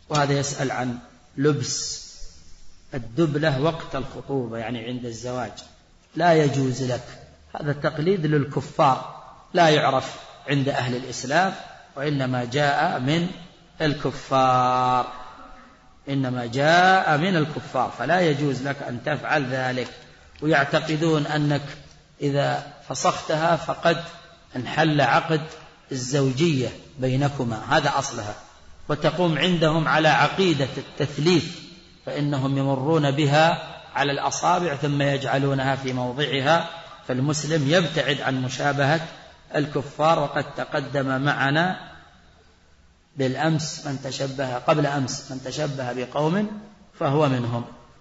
وهذا يسأل عن لبس الدبلة وقت الخطوبة، يعني عند الزواج، لا يجوز لك. هذا التقليد للكفار، لا يعرف عند أهل الإسلام، وإنما جاء من الكفار، إنما جاء من الكفار، فلا يجوز لك أن تفعل ذلك. ويعتقدون أنك إذا فسختها فقد انحل عقد الزوجية بينكما، هذا أصلها، وتقوم عندهم على عقيدة التثليث، فإنهم يمرون بها على الأصابع ثم يجعلونها في موضعها. فالمسلم يبتعد عن مشابهة الكفار. وقد تقدم معنا بالأمس قبل أمس من تشبه بقوم فهو منهم.